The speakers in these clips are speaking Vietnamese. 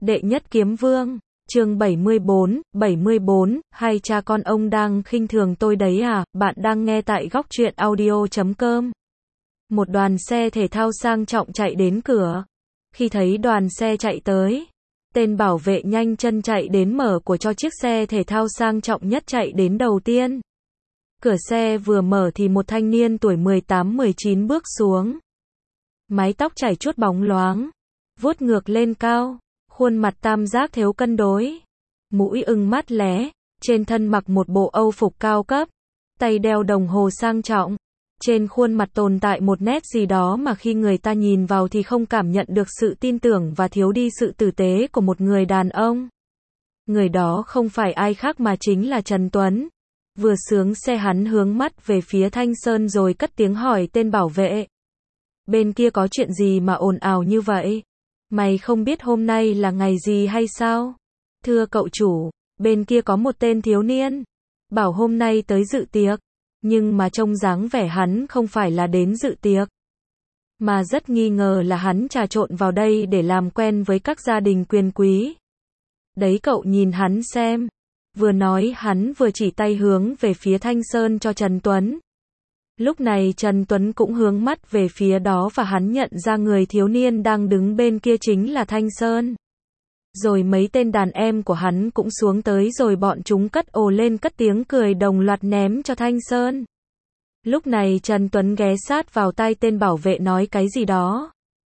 Đệ nhất kiếm vương, chương 74, hai cha con ông đang khinh thường tôi đấy à, bạn đang nghe tại góc truyện audio.com. Một đoàn xe thể thao sang trọng chạy đến cửa. Khi thấy đoàn xe chạy tới, tên bảo vệ nhanh chân chạy đến mở của cho chiếc xe thể thao sang trọng nhất chạy đến đầu tiên. Cửa xe vừa mở thì một thanh niên tuổi 18-19 bước xuống. Mái tóc chảy chuốt bóng loáng, vuốt ngược lên cao, khuôn mặt tam giác thếu cân đối, mũi ưng mắt lé, trên thân mặc một bộ âu phục cao cấp, tay đeo đồng hồ sang trọng. Trên khuôn mặt tồn tại một nét gì đó mà khi người ta nhìn vào thì không cảm nhận được sự tin tưởng và thiếu đi sự tử tế của một người đàn ông. Người đó không phải ai khác mà chính là Trần Tuấn. Vừa xuống xe hắn hướng mắt về phía Thanh Sơn rồi cất tiếng hỏi tên bảo vệ. Bên kia có chuyện gì mà ồn ào như vậy? Mày không biết hôm nay là ngày gì hay sao? Thưa cậu chủ, bên kia có một tên thiếu niên, bảo hôm nay tới dự tiệc, nhưng mà trông dáng vẻ hắn không phải là đến dự tiệc, mà rất nghi ngờ là hắn trà trộn vào đây để làm quen với các gia đình quyền quý. Đấy cậu nhìn hắn xem. Vừa nói hắn vừa chỉ tay hướng về phía Thanh Sơn cho Trần Tuấn. Lúc này Trần Tuấn cũng hướng mắt về phía đó và hắn nhận ra người thiếu niên đang đứng bên kia chính là Thanh Sơn. Rồi mấy tên đàn em của hắn cũng xuống tới rồi bọn chúng cất ồ lên cất tiếng cười đồng loạt ném cho Thanh Sơn. Lúc này Trần Tuấn ghé sát vào tai tên bảo vệ nói cái gì đó.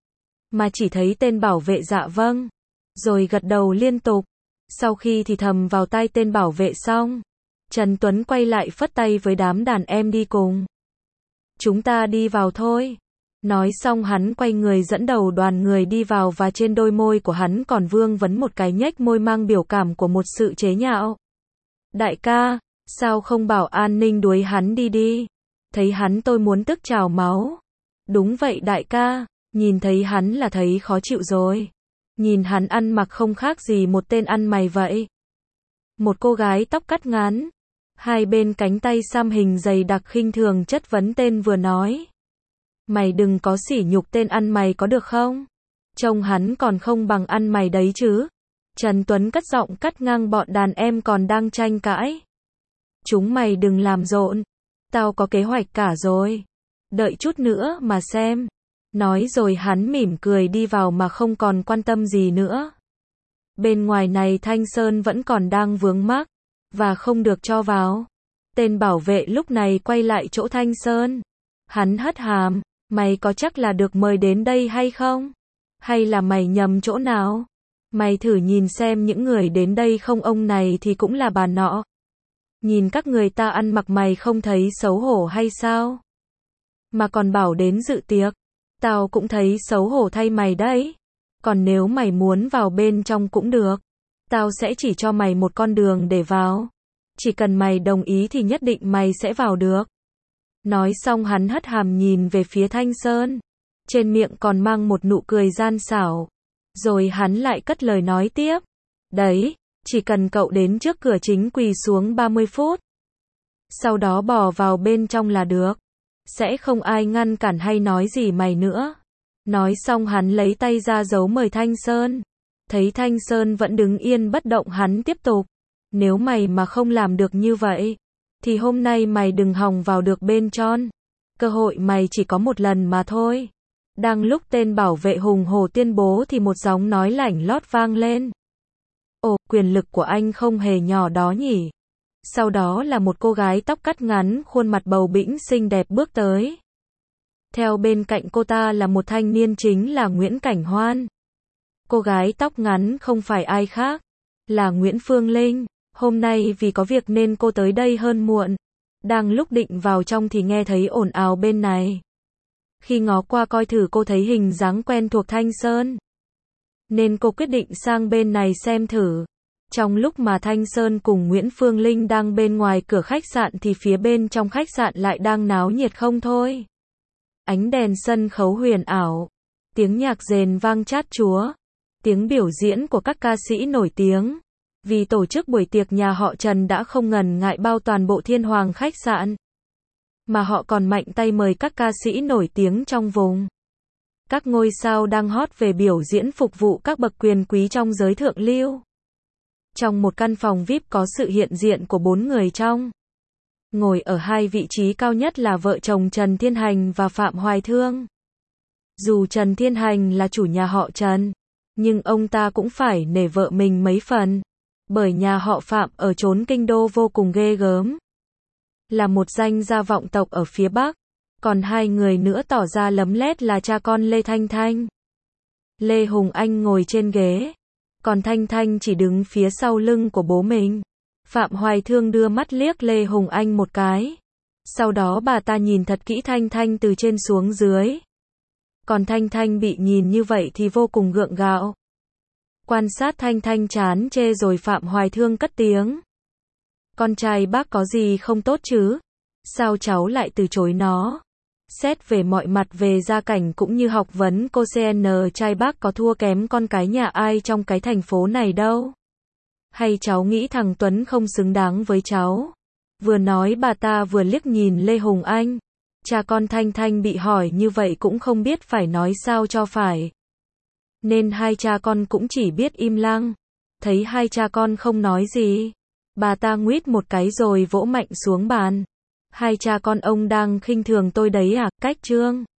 Mà chỉ thấy tên bảo vệ dạ vâng, rồi gật đầu liên tục. Sau khi thì thầm vào tai tên bảo vệ xong, Trần Tuấn quay lại phất tay với đám đàn em đi cùng. Chúng ta đi vào thôi. Nói xong hắn quay người dẫn đầu đoàn người đi vào và trên đôi môi của hắn còn vương vấn một cái nhếch môi mang biểu cảm của một sự chế nhạo. Đại ca, sao không bảo an ninh đuổi hắn đi đi? Thấy hắn tôi muốn tức trào máu. Đúng vậy đại ca, nhìn thấy hắn là thấy khó chịu rồi. Nhìn hắn ăn mặc không khác gì một tên ăn mày vậy. Một cô gái tóc cắt ngắn, hai bên cánh tay xăm hình dày đặc khinh thường chất vấn tên vừa nói. Mày đừng có sỉ nhục tên ăn mày có được không? Trông hắn còn không bằng ăn mày đấy chứ. Trần Tuấn cất giọng cắt ngang bọn đàn em còn đang tranh cãi. Chúng mày đừng làm rộn. Tao có kế hoạch cả rồi. Đợi chút nữa mà xem. Nói rồi hắn mỉm cười đi vào mà không còn quan tâm gì nữa. Bên ngoài này Thanh Sơn vẫn còn đang vướng mắc và không được cho vào. Tên bảo vệ lúc này quay lại chỗ Thanh Sơn. Hắn hất hàm, mày có chắc là được mời đến đây hay không? Hay là mày nhầm chỗ nào? Mày thử nhìn xem những người đến đây không, ông này thì cũng là bà nọ. Nhìn các người ta ăn mặc mày không thấy xấu hổ hay sao? Mà còn bảo đến dự tiệc. Tao cũng thấy xấu hổ thay mày đấy. Còn nếu mày muốn vào bên trong cũng được. Tao sẽ chỉ cho mày một con đường để vào. Chỉ cần mày đồng ý thì nhất định mày sẽ vào được. Nói xong hắn hất hàm nhìn về phía Thanh Sơn. Trên miệng còn mang một nụ cười gian xảo. Rồi hắn lại cất lời nói tiếp. Đấy, chỉ cần cậu đến trước cửa chính quỳ xuống 30 phút. Sau đó bò vào bên trong là được. Sẽ không ai ngăn cản hay nói gì mày nữa. Nói xong hắn lấy tay ra dấu mời Thanh Sơn. Thấy Thanh Sơn vẫn đứng yên bất động hắn tiếp tục. Nếu mày mà không làm được như vậy, thì hôm nay mày đừng hòng vào được bên trong. Cơ hội mày chỉ có một lần mà thôi. Đang lúc tên bảo vệ hùng hổ tuyên bố thì một giọng nói lảnh lót vang lên. Ồ, quyền lực của anh không hề nhỏ đó nhỉ. Sau đó là một cô gái tóc cắt ngắn, khuôn mặt bầu bĩnh xinh đẹp bước tới. Theo bên cạnh cô ta là một thanh niên chính là Nguyễn Cảnh Hoan. Cô gái tóc ngắn không phải ai khác, là Nguyễn Phương Linh. Hôm nay vì có việc nên cô tới đây hơn muộn. Đang lúc định vào trong thì nghe thấy ồn ào bên này. Khi ngó qua coi thử cô thấy hình dáng quen thuộc Thanh Sơn. Nên cô quyết định sang bên này xem thử. Trong lúc mà Thanh Sơn cùng Nguyễn Phương Linh đang bên ngoài cửa khách sạn thì phía bên trong khách sạn lại đang náo nhiệt không thôi. Ánh đèn sân khấu huyền ảo, tiếng nhạc rền vang chát chúa, tiếng biểu diễn của các ca sĩ nổi tiếng. Vì tổ chức buổi tiệc nhà họ Trần đã không ngần ngại bao toàn bộ Thiên Hoàng khách sạn. Mà họ còn mạnh tay mời các ca sĩ nổi tiếng trong vùng. Các ngôi sao đang hot về biểu diễn phục vụ các bậc quyền quý trong giới thượng lưu. Trong một căn phòng VIP có sự hiện diện của 4 người trong. Ngồi ở hai vị trí cao nhất là vợ chồng Trần Thiên Hành và Phạm Hoài Thương. Dù Trần Thiên Hành là chủ nhà họ Trần, nhưng ông ta cũng phải nể vợ mình mấy phần. Bởi nhà họ Phạm ở chốn kinh đô vô cùng ghê gớm. Là một danh gia vọng tộc ở phía Bắc. Còn hai người nữa tỏ ra lấm lét là cha con Lê Thanh Thanh. Lê Hùng Anh ngồi trên ghế. Còn Thanh Thanh chỉ đứng phía sau lưng của bố mình. Phạm Hoài Thương đưa mắt liếc Lê Hùng Anh một cái. Sau đó bà ta nhìn thật kỹ Thanh Thanh từ trên xuống dưới. Còn Thanh Thanh bị nhìn như vậy thì vô cùng gượng gạo. Quan sát Thanh Thanh chán chê rồi Phạm Hoài Thương cất tiếng. Con trai bác có gì không tốt chứ? Sao cháu lại từ chối nó? Xét về mọi mặt về gia cảnh cũng như học vấn cô CN trai bác có thua kém con cái nhà ai trong cái thành phố này đâu. Hay cháu nghĩ thằng Tuấn không xứng đáng với cháu? Vừa nói bà ta vừa liếc nhìn Lê Hùng Anh. Cha con Thanh Thanh bị hỏi như vậy cũng không biết phải nói sao cho phải. Nên hai cha con cũng chỉ biết im lặng. Thấy hai cha con không nói gì, bà ta nguýt một cái rồi vỗ mạnh xuống bàn. Hai cha con ông đang khinh thường tôi đấy à? Cách Trương